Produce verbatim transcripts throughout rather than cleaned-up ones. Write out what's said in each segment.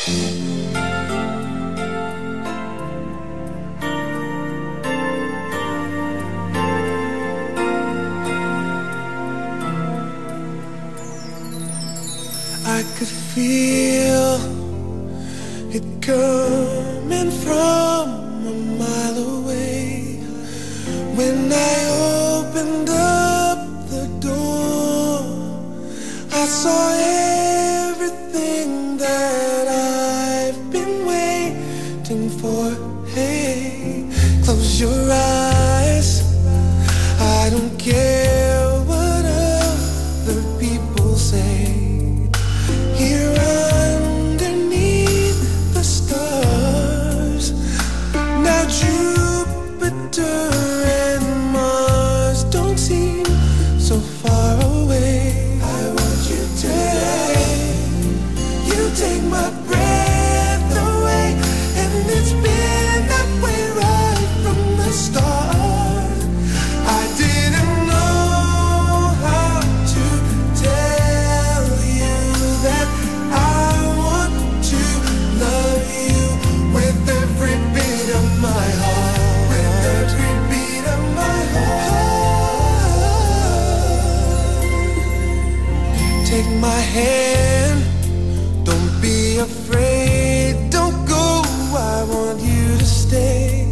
I could feel it coming from a mile away. When I opened up the door, I saw everything that I've been waiting for. Hey, close your eyes, I don't care what other people say. Here underneath the stars, now Jupiter and Mars don't seem so far away. I want you today, you take my breath away, and it's been that way right from the start. I didn't know how to tell you that I want to love you with every beat of my heart, with every beat of my heart. Take my hand, don't be afraid, don't go, I want you to stay.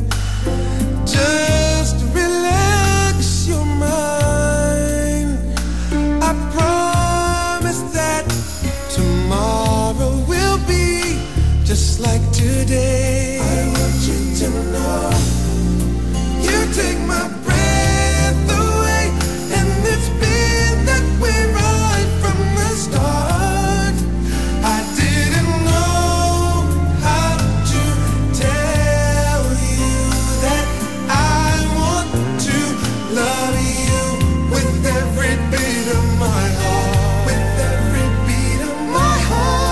Just relax your mind, I promise that tomorrow will be just like today. I want you to know, you take my breath away, and it's been that way right from the start. I didn't know how to tell you that I want to love you with every beat of my heart, with every beat of my heart.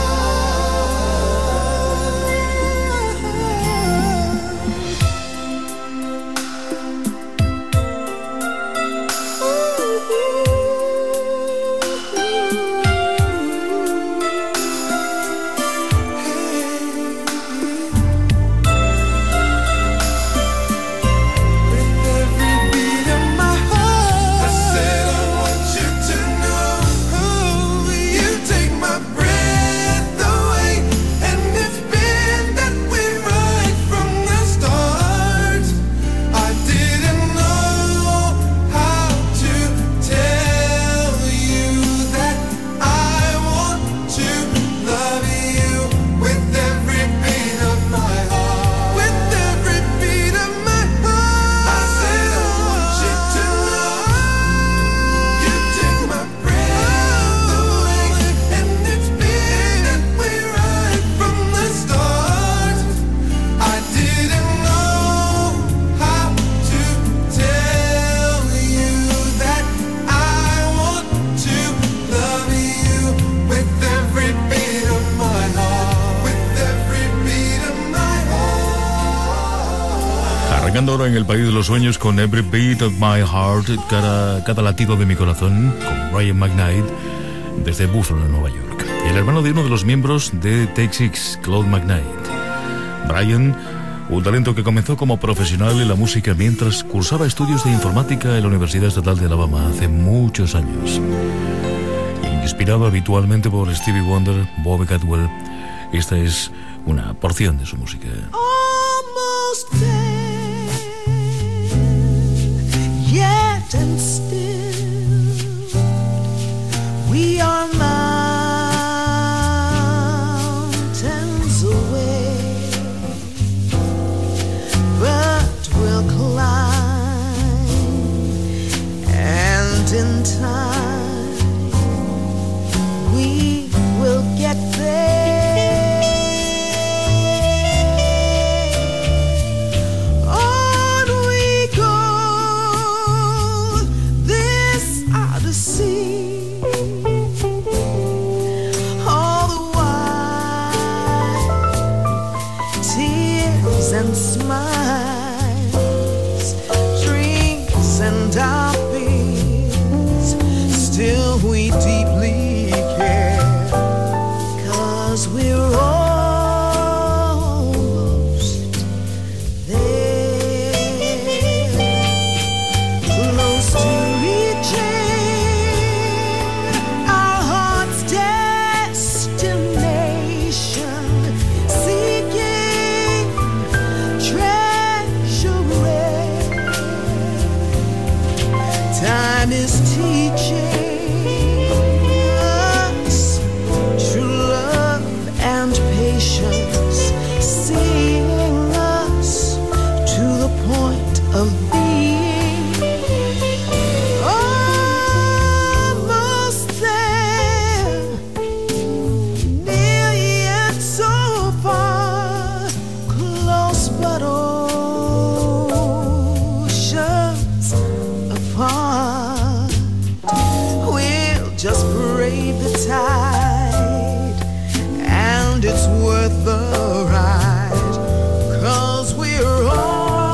Arrancando ahora en el país de los sueños con Every Beat of My Heart, cada, cada latido de mi corazón, con Brian McKnight, desde Buffalo, Nueva York. El hermano de uno de los miembros de Take Six, Claude McKnight. Brian, un talento que comenzó como profesional en la música mientras cursaba estudios de informática en la Universidad Estatal de Alabama hace muchos años. Inspirado habitualmente por Stevie Wonder, Bobby Caldwell, esta es una porción de su música. Almost there, yet and still we are mountains away, but we'll climb, and in time we will get there. On we go, 'cause we're almost there, close to reaching our heart's destination, seeking treasure rare. Time is teaching of being almost there, near yet so far, close but oceans apart. We'll just brave the tide, and it's worth the ride, 'cause we're all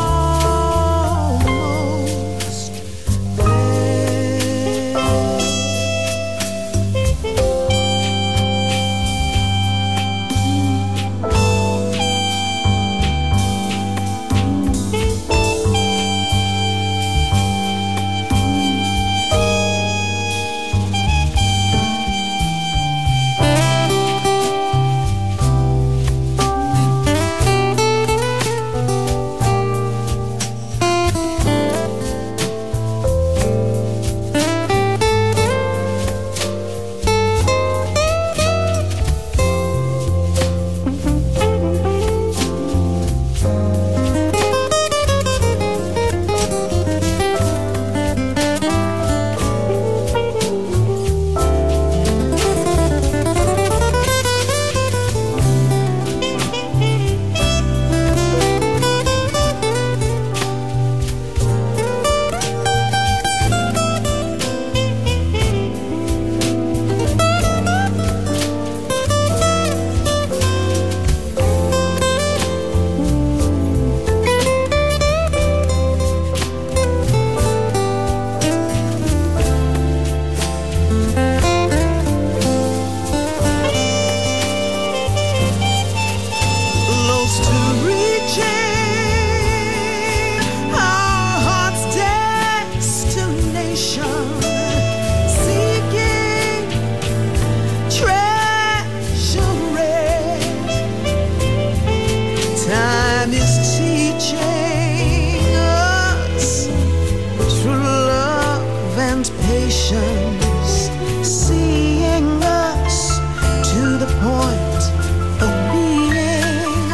seeing us to the point of being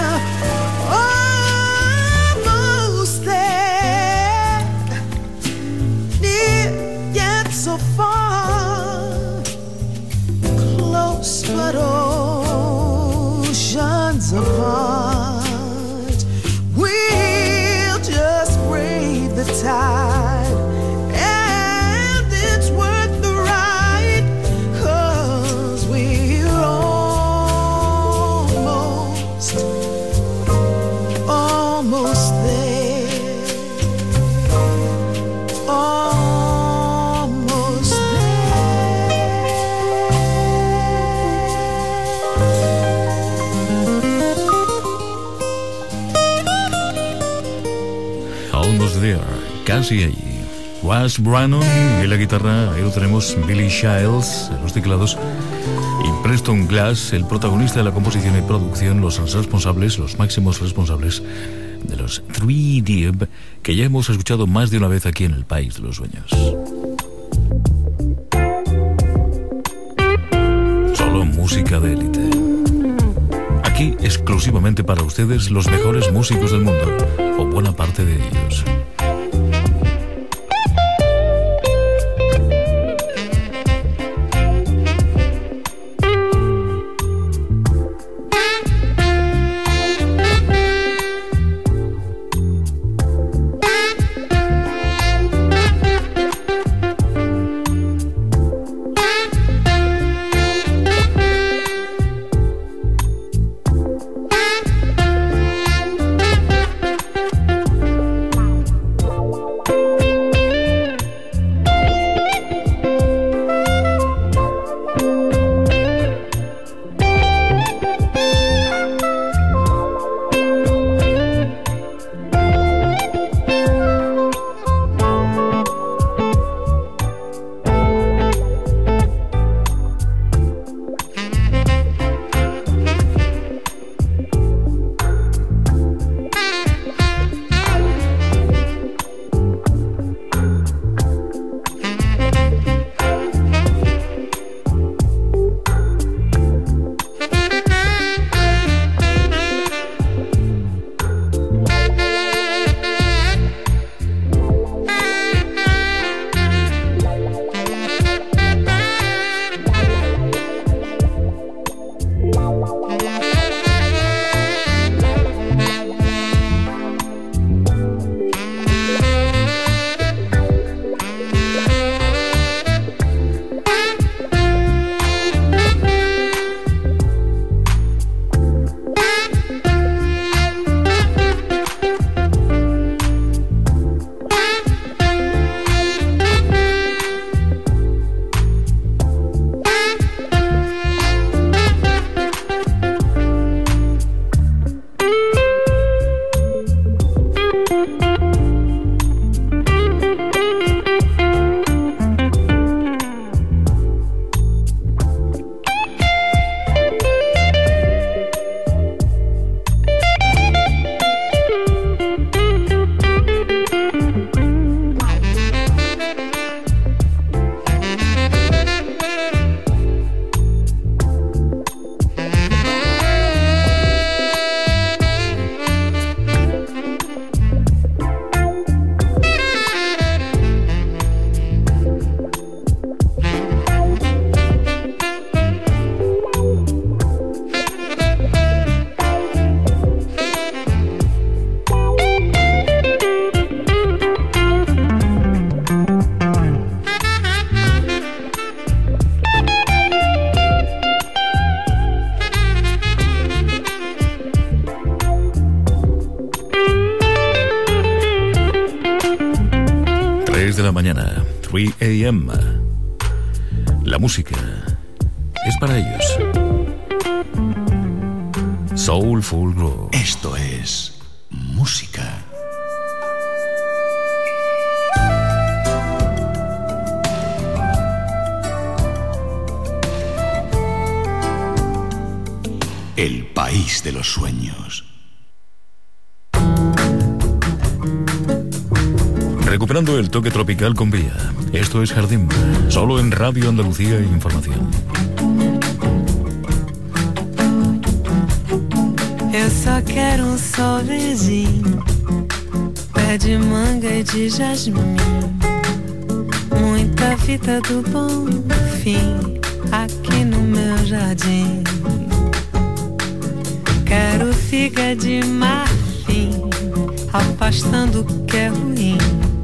almost there, near yet so far, close but oceans apart. We'll just brave the tide, casi allí. Russ Brannon en la guitarra, ahí lo tenemos, Billy Childs en los teclados y Preston Glass, el protagonista de la composición y producción, los responsables, los máximos responsables de los Three Deep, que ya hemos escuchado más de una vez aquí en el País de los Sueños. Solo música de élite. Aquí exclusivamente para ustedes los mejores músicos del mundo, o buena parte de ellos. tres de la mañana, tres a m La música es para ellos. Soulful Groove. Esto es música. El país de los sueños. Recuperando el toque tropical con Bia. Esto es Jardín, solo en Radio Andalucía Información. Eu só quero um sol verdinho, pé de manga e de jasmim, muita fita do bom fim aqui no meu jardim. Quero figa de marfim, afastando o que é ruim,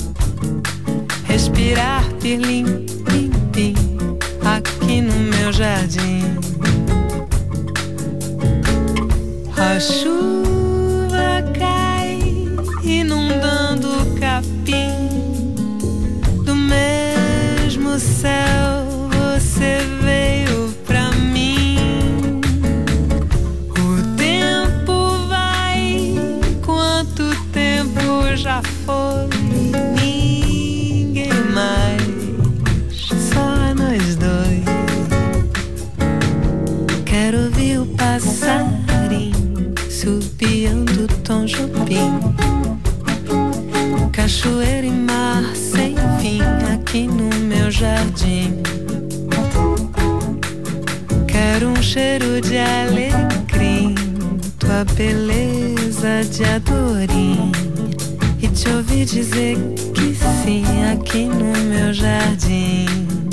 respirar pirlim, pim, pim, aqui no meu jardim. A chuva cai, inundando o capim, do mesmo céu você veio pra mim. O tempo vai, quanto tempo já foi, ninguém mais, só nós dois. Quero ouvir o passarinho subiando Tom Jobim, cachoeira e mar sem fim aqui no meu jardim. Quero um cheiro de alecrim, tua beleza de adorim, e te ouvir dizer que sim aqui no meu jardim.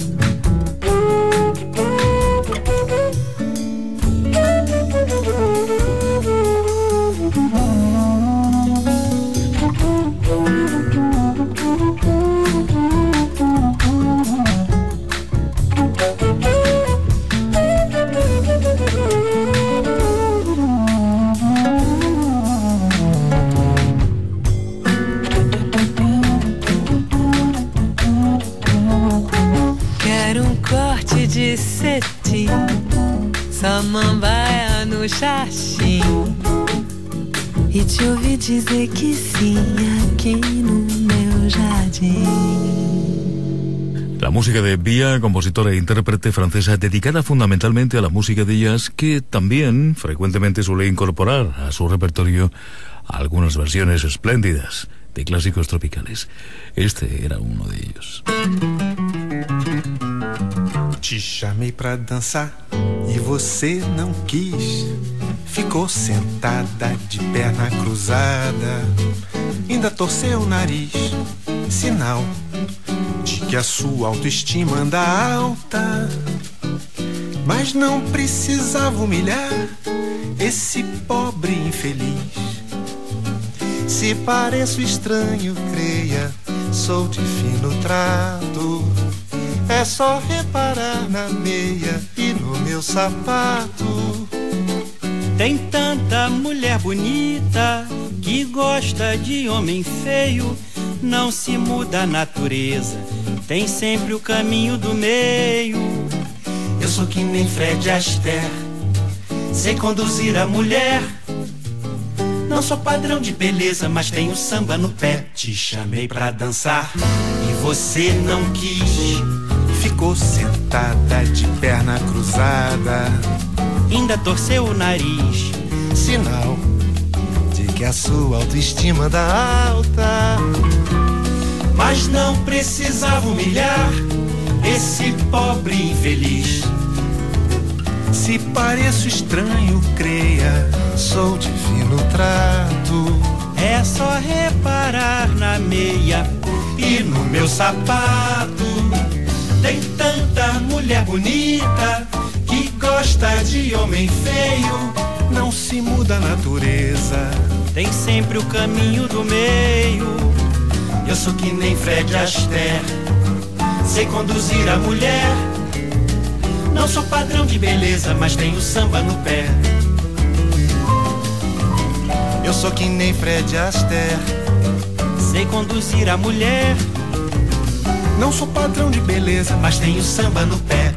De cetim, samambaia no xaxim, e te ouvi dizer que sim aqui no meu jardim. La música de Bia, compositora e intérprete francesa dedicada fundamentalmente a la música de jazz, que también frecuentemente suele incorporar a su repertorio algunas versiones espléndidas de clásicos tropicales. Este era uno de ellos. Te chamei pra dançar e você não quis. Ficou sentada de perna cruzada, ainda torceu o nariz, sinal de que a sua autoestima anda alta. Mas não precisava humilhar esse pobre infeliz. Se pareço estranho, creia, sou de fino trato. É só reparar na meia e no meu sapato. Tem tanta mulher bonita que gosta de homem feio. Não se muda a natureza, tem sempre o caminho do meio. Eu sou que nem Fred Astaire, sei conduzir a mulher. Não sou padrão de beleza, mas tenho samba no pé. Te chamei pra dançar e você não quis. Ficou sentada de perna cruzada, ainda torceu o nariz, sinal de que a sua autoestima anda alta. Mas não precisava humilhar esse pobre infeliz. Se pareço estranho, creia, sou de fino trato. É só reparar na meia e no meu sapato. Tem tanta mulher bonita que gosta de homem feio. Não se muda a natureza, tem sempre o caminho do meio. Eu sou que nem Fred Astaire, sei conduzir a mulher. Não sou padrão de beleza, mas tenho samba no pé. Eu sou que nem Fred Astaire, sei conduzir a mulher. Não sou padrão de beleza, mas tenho samba no pé.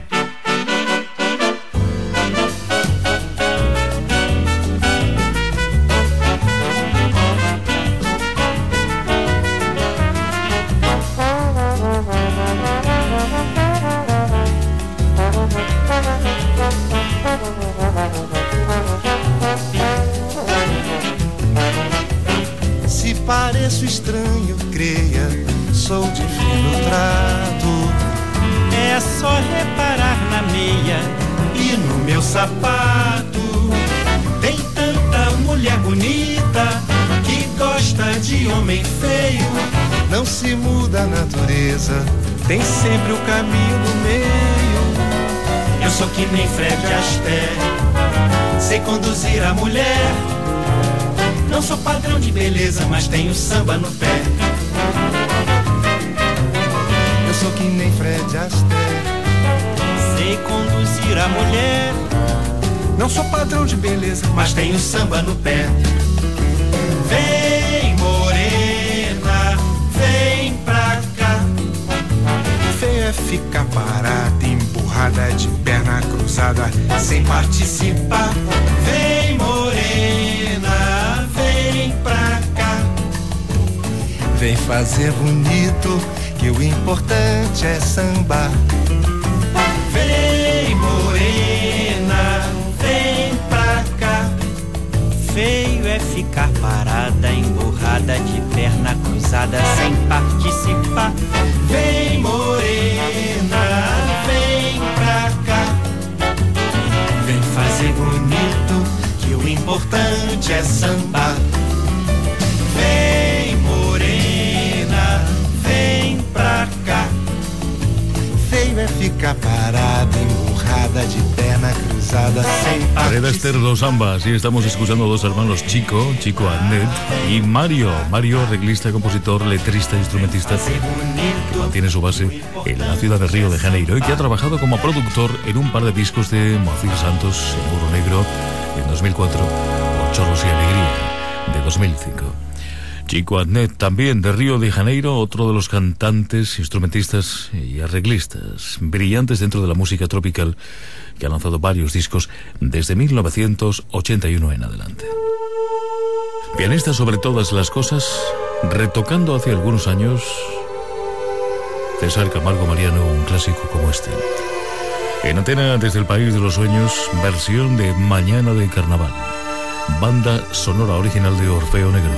Se pareço estranho, creia, sou de fino trato. É só reparar na meia E no meu sapato tem tanta mulher bonita que gosta de homem feio. Não se muda a natureza, tem sempre o caminho do meio. Eu sou que nem Fred Astaire, sei conduzir a mulher. Não sou padrão de beleza, mas tenho samba no pé. Eu sou que nem Fred Astaire, sei conduzir a mulher. não sou padrão de beleza, mas tenho samba no pé. Vem morena, vem pra cá. Feia é ficar parada, emburrada de perna cruzada, sem participar. Vem morena, vem pra cá. Vem fazer bonito, que o importante é sambar. Vem morena, vem pra cá. Feio é ficar parada, emburrada de perna cruzada, sem participar. Vem morena, vem pra cá. Vem fazer bonito, que o importante é sambar. Vem morena, vem pra cá. Feio é ficar parada, emburrada de perna cruzada, sem Red Astaire, los Zambas, y estamos escuchando a dos hermanos, Chico, Chico Adnet, y Mario, Mario, arreglista, compositor, letrista, instrumentista, que mantiene su base en la ciudad de Río de Janeiro y que ha trabajado como productor en un par de discos de Moacir Santos, en Oro Negro, en dos mil cuatro, o Chorros y Alegría, de dos mil cinco. Chico Adnet, también de Río de Janeiro, otro de los cantantes, instrumentistas y arreglistas brillantes dentro de la música tropical, que ha lanzado varios discos desde mil novecientos ochenta y uno en adelante. Pianista sobre todas las cosas, retocando hace algunos años César Camargo Mariano, un clásico como este. En antena, desde el País de los Sueños, versión de Mañana de Carnaval, banda sonora original de Orfeo Negro.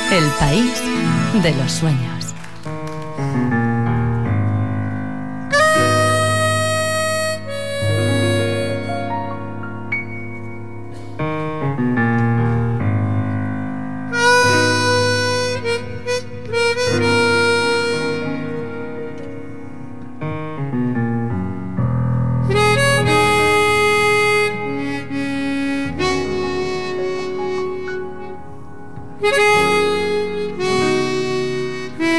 El país de los sueños. Thank you.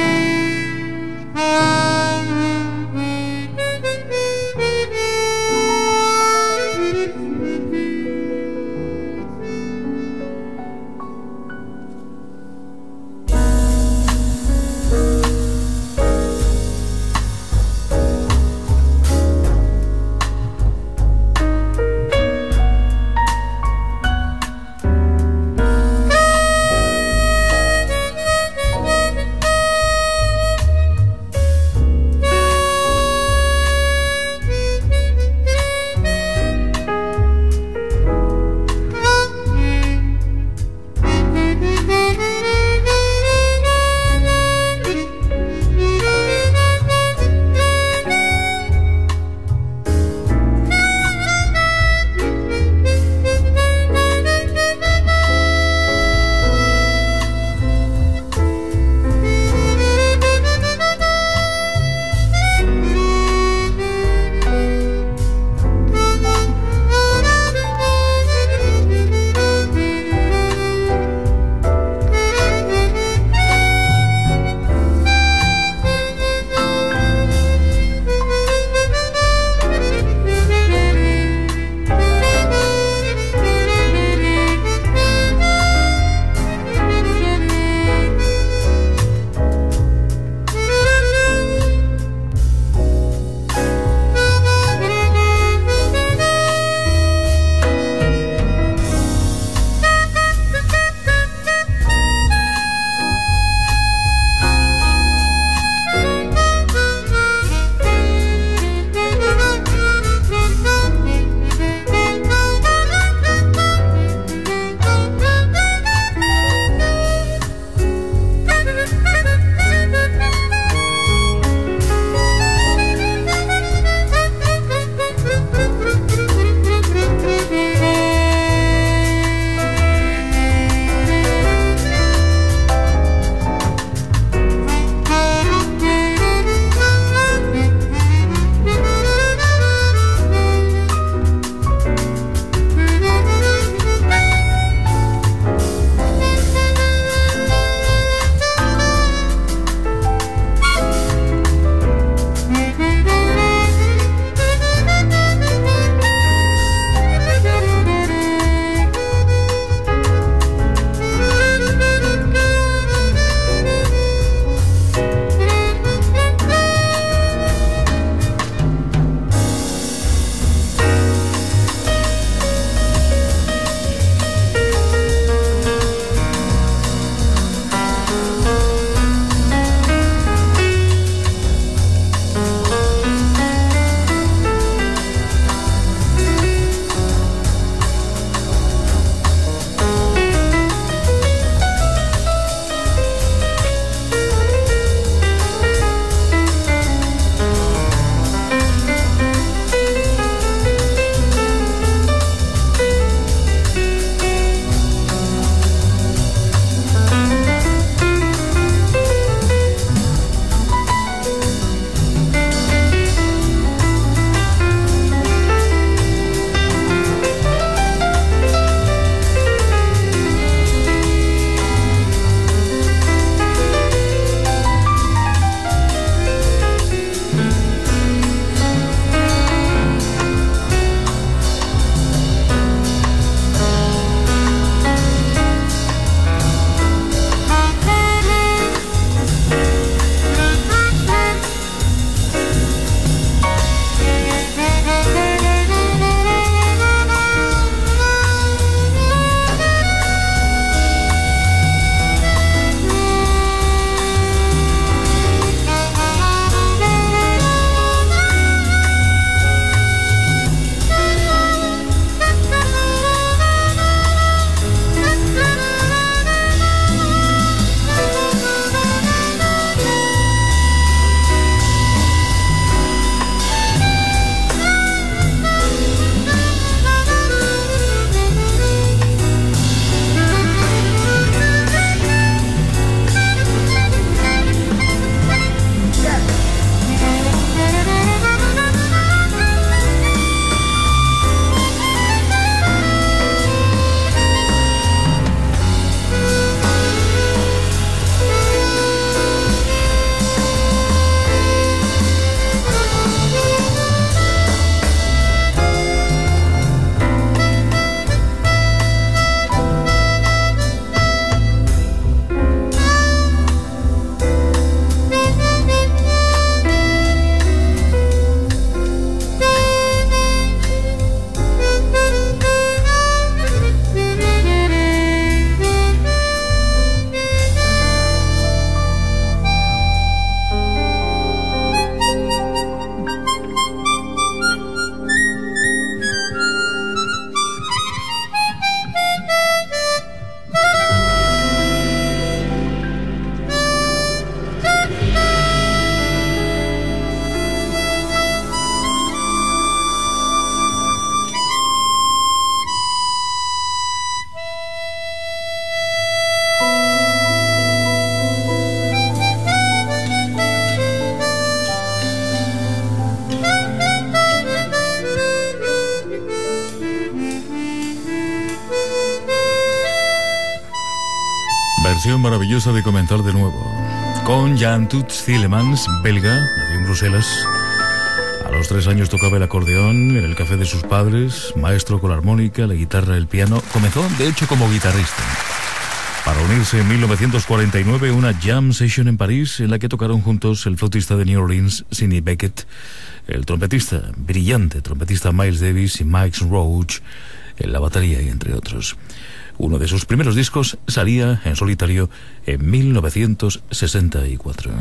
versión maravillosa de Comenzar de Nuevo, con Jan Toots Thielemans, belga, nació en Bruselas. A los tres años tocaba el acordeón en el café de sus padres, maestro con la armónica, la guitarra, el piano. Comenzó, de hecho, como guitarrista, para unirse en mil novecientos cuarenta y nueve a una jam session en París, en la que tocaron juntos el flautista de New Orleans, Sidney Bechet, el trompetista, brillante trompetista Miles Davis y Mike Roach en la batería, y entre otros. Uno de sus primeros discos salía en solitario en mil novecientos sesenta y cuatro.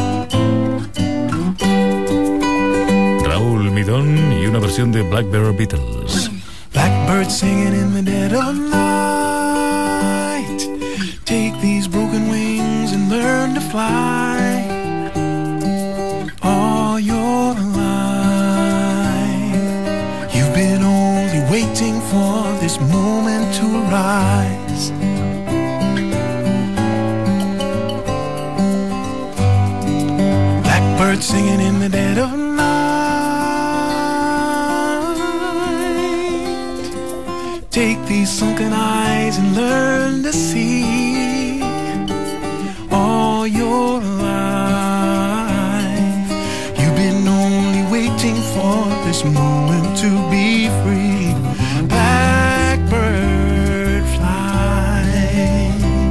Raúl Midón y una versión de Blackbird Beatles. Blackbird singing in the dead of night. Take these broken wings and learn to fly. All your life you've been only waiting for this moment to arise. Blackbird singing in the dead of night. Take these sunken eyes and learn to see. All your life you've been only waiting for this moment to be free. Blackbird fly,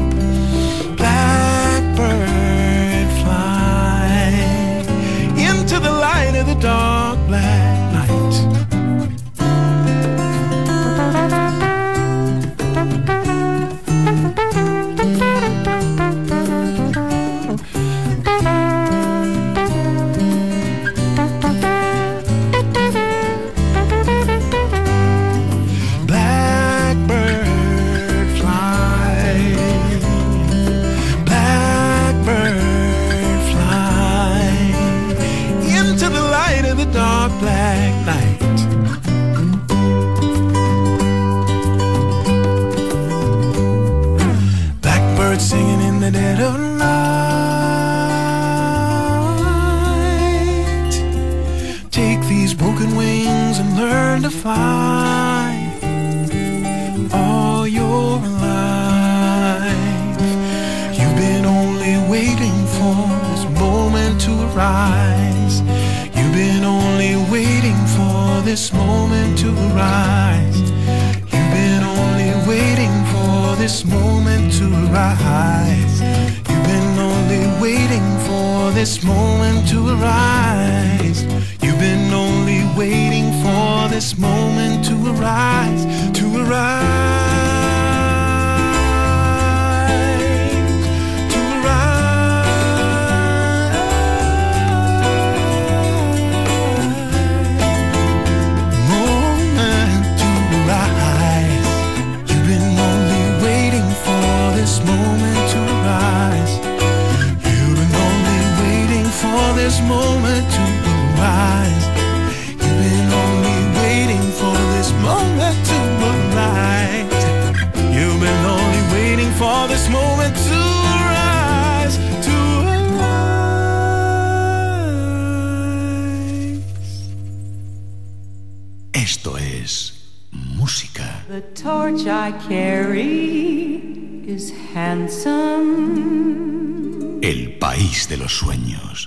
blackbird fly into the light of the dark black night. Black night. Blackbird singing in the dead of night. Take these broken wings and learn to fly. All your life you've been only waiting for this moment to arise. You've been only waiting for this moment to arise. You've been only waiting for this moment to arise. You've been only waiting for this moment to arise. You've been only waiting for this moment to arise, to arise. This moment to arise. You've been only waiting for this moment to arise. You've been only waiting for this moment to arise, to arise. Esto es música. The torch I carry is handsome. El país de los sueños.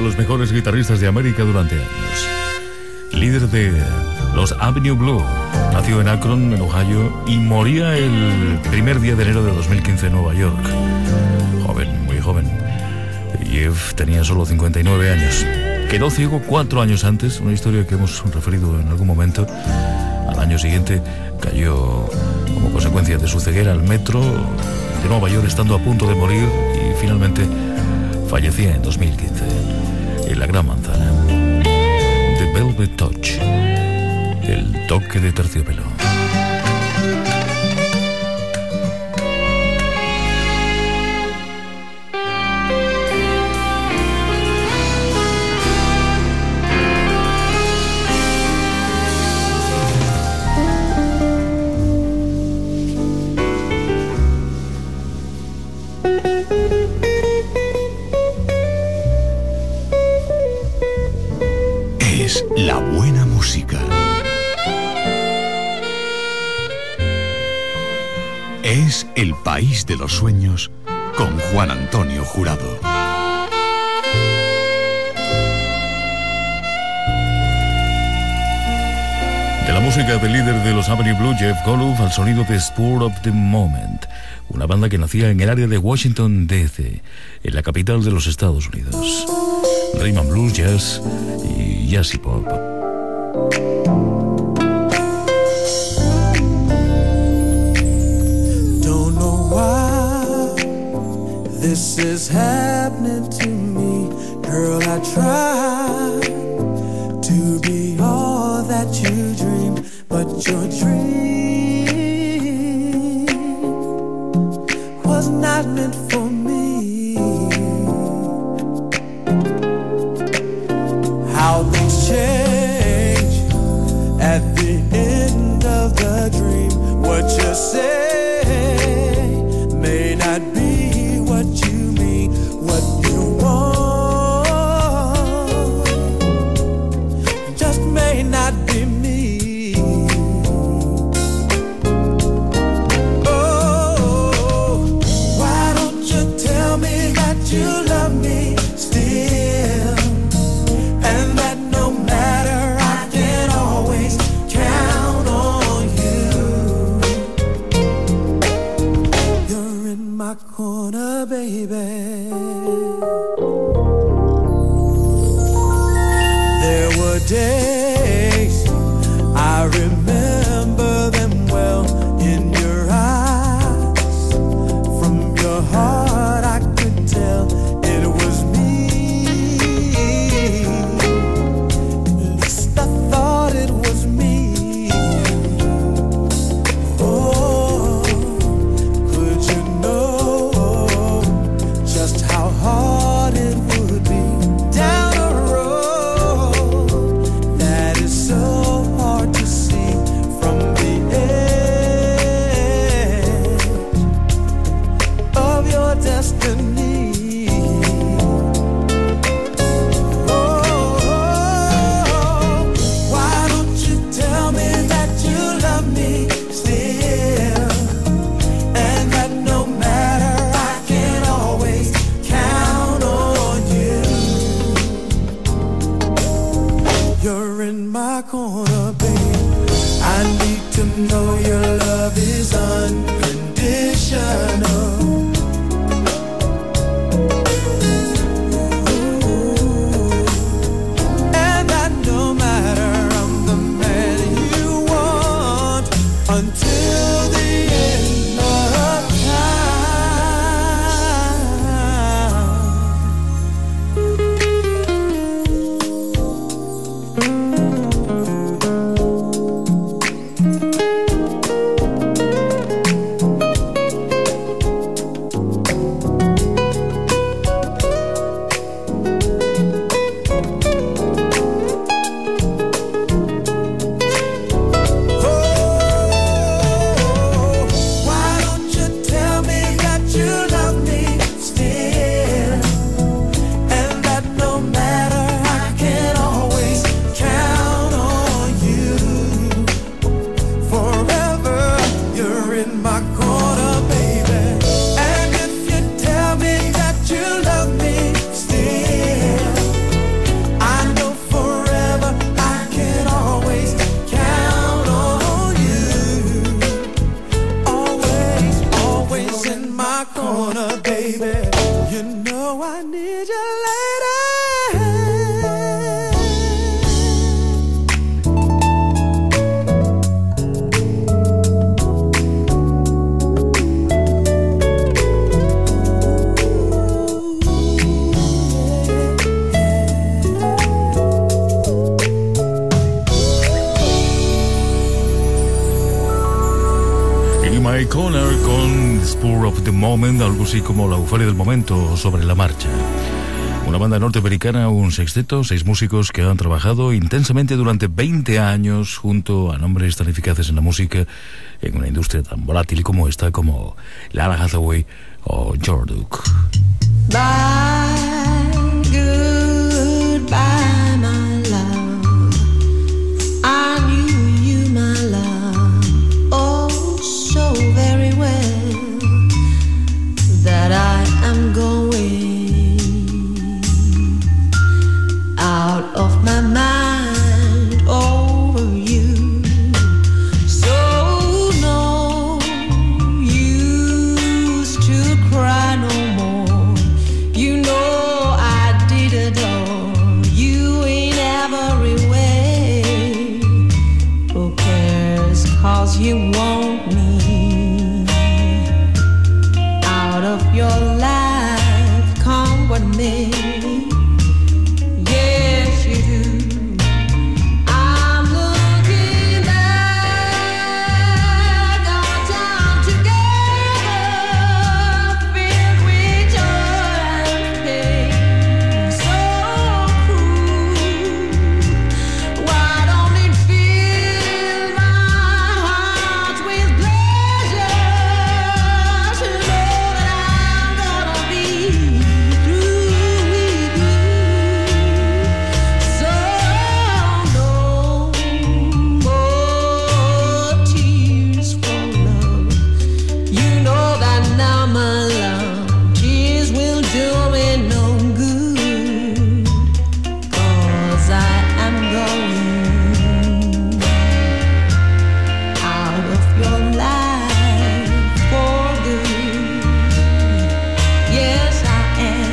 los mejores guitarristas de América durante años. Líder de los Avenue Blue, nació en Akron, en Ohio, y moría el primer día de enero de dos mil quince en Nueva York. Joven, muy joven. Jeff tenía solo cincuenta y nueve años. Quedó ciego cuatro años antes, una historia que hemos referido en algún momento. Al año siguiente cayó como consecuencia de su ceguera al metro de Nueva York, estando a punto de morir, y finalmente fallecía en dos mil quince en la Gran Manzana. The Velvet Touch, el toque de terciopelo. La buena música. Es El País de los Sueños con Juan Antonio Jurado. De la música del líder de los Avenue Blue, Jeff Golub, al sonido de Spur of the Moment, una banda que nacía en el área de Washington, D C, en la capital de los Estados Unidos. Rhythm and Blues, jazz y jazz y pop. Don't know why this is happening to me, girl. I try to be all that you dream, but your dream was not meant for me. How things change at the end of the dream. What you say may not be what you mean. What you want just may not be me. Oh, why don't you tell me that you love me still? And that no matter, I can always count on you. You're in my corner, baby. There were days, I remember them well, in your eyes. From your heart I could tell it was me. You know I need you, lady. Mike Connor con Spur of the Moment, algo así como la euforia del momento, sobre la marcha. Una banda norteamericana, un sexteto, seis músicos que han trabajado intensamente durante veinte años junto a nombres tan eficaces en la música en una industria tan volátil como esta, como Lalah Hathaway o George Duke. Bye, goodbye, my love. I knew you, my love, oh so very well, that I am going out of my mind over you. So no use to cry no more. You know I did adore you in every way. Who cares, 'cause you want me out of your life, come what may. Yes, you do. I'm looking back on time together, filled with joy and pain, so cruel. Why don't it fill my heart with pleasure to know that I'm gonna be through with you? So no more tears for love. You know that now, my love, tears will do me no good, 'cause I am going out of your life for good. Yes, I am.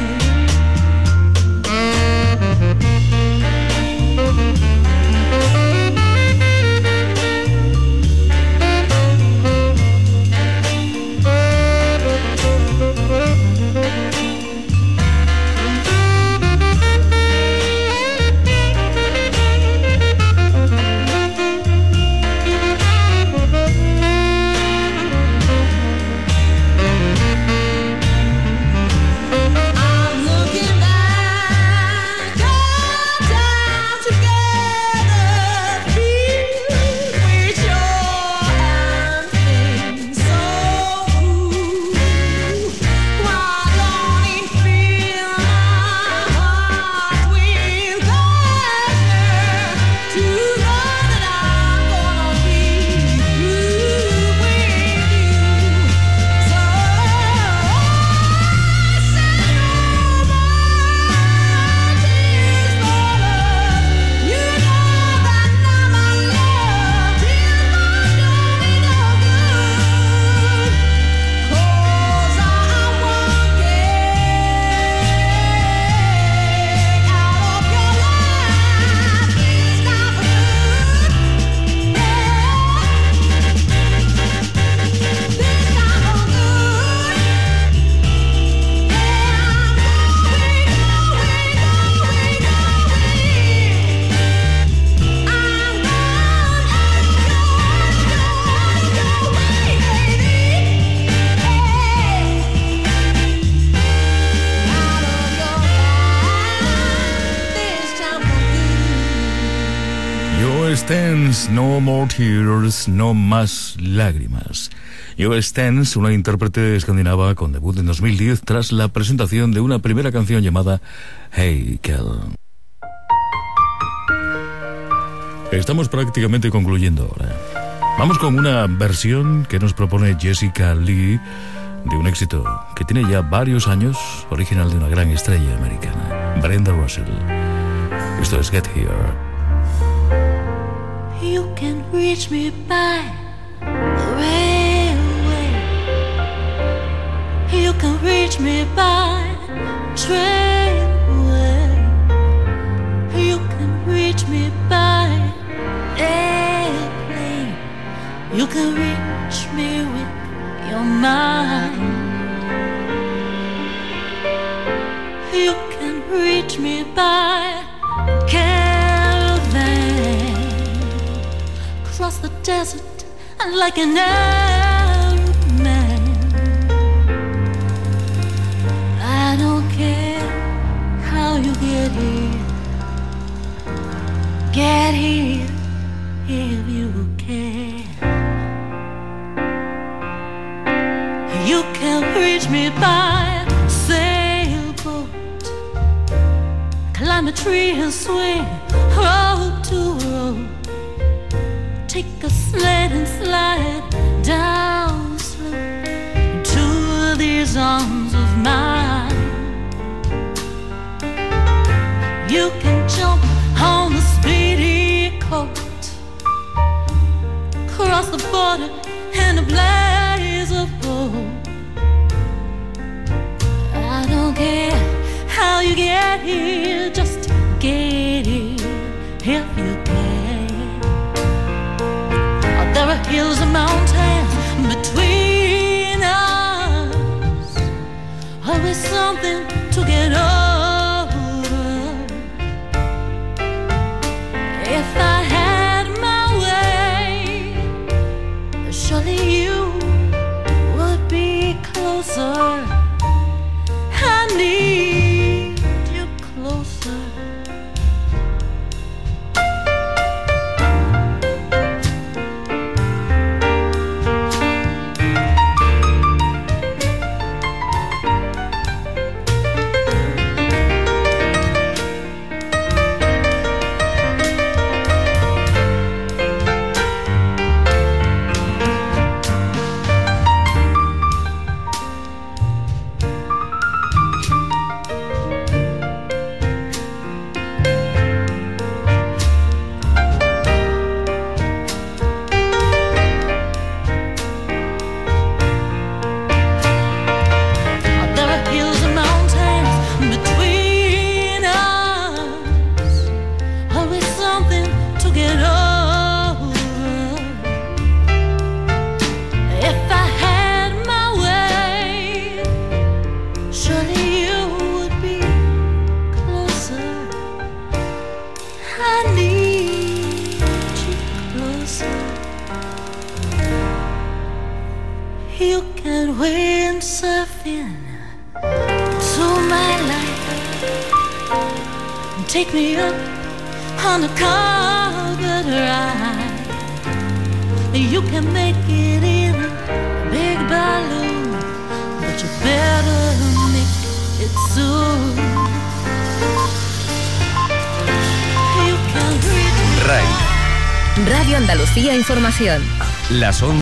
I'm looking back on time together, filled with joy and pain, so cruel. Why don't it fill my heart with pleasure to know that I'm gonna be through with you? So U S Dance, No More Tears, No Más Lágrimas. U S Dance, una intérprete escandinava con debut en dos mil diez tras la presentación de una primera canción llamada Hey Kel. Estamos prácticamente concluyendo ahora. Vamos con una versión que nos propone Jessica Lee de un éxito que tiene ya varios años, original de una gran estrella americana, Brenda Russell. Esto es Get Here. You can reach me by the railway. You can reach me by You can reach me with your mind. You can reach me by caravan, cross the desert like an Arab man. I don't care how you get here, get here if you can. You can reach me by sailboat, climb a tree and swing road to road, take a sled and slide down slow into these arms of mine. You can jump on the speedy coat, cross the border in a blaze of gold. I don't care how you get here, just get here if you can. There are hills and mountains between us, always something to get over. If I had my way, surely you would be closer. I need you closer. You can windsurf into my life and take me up on a carpet ride. You can make it in a big balloon, but you better make it soon. You can read Radio Andalucía Información. Las once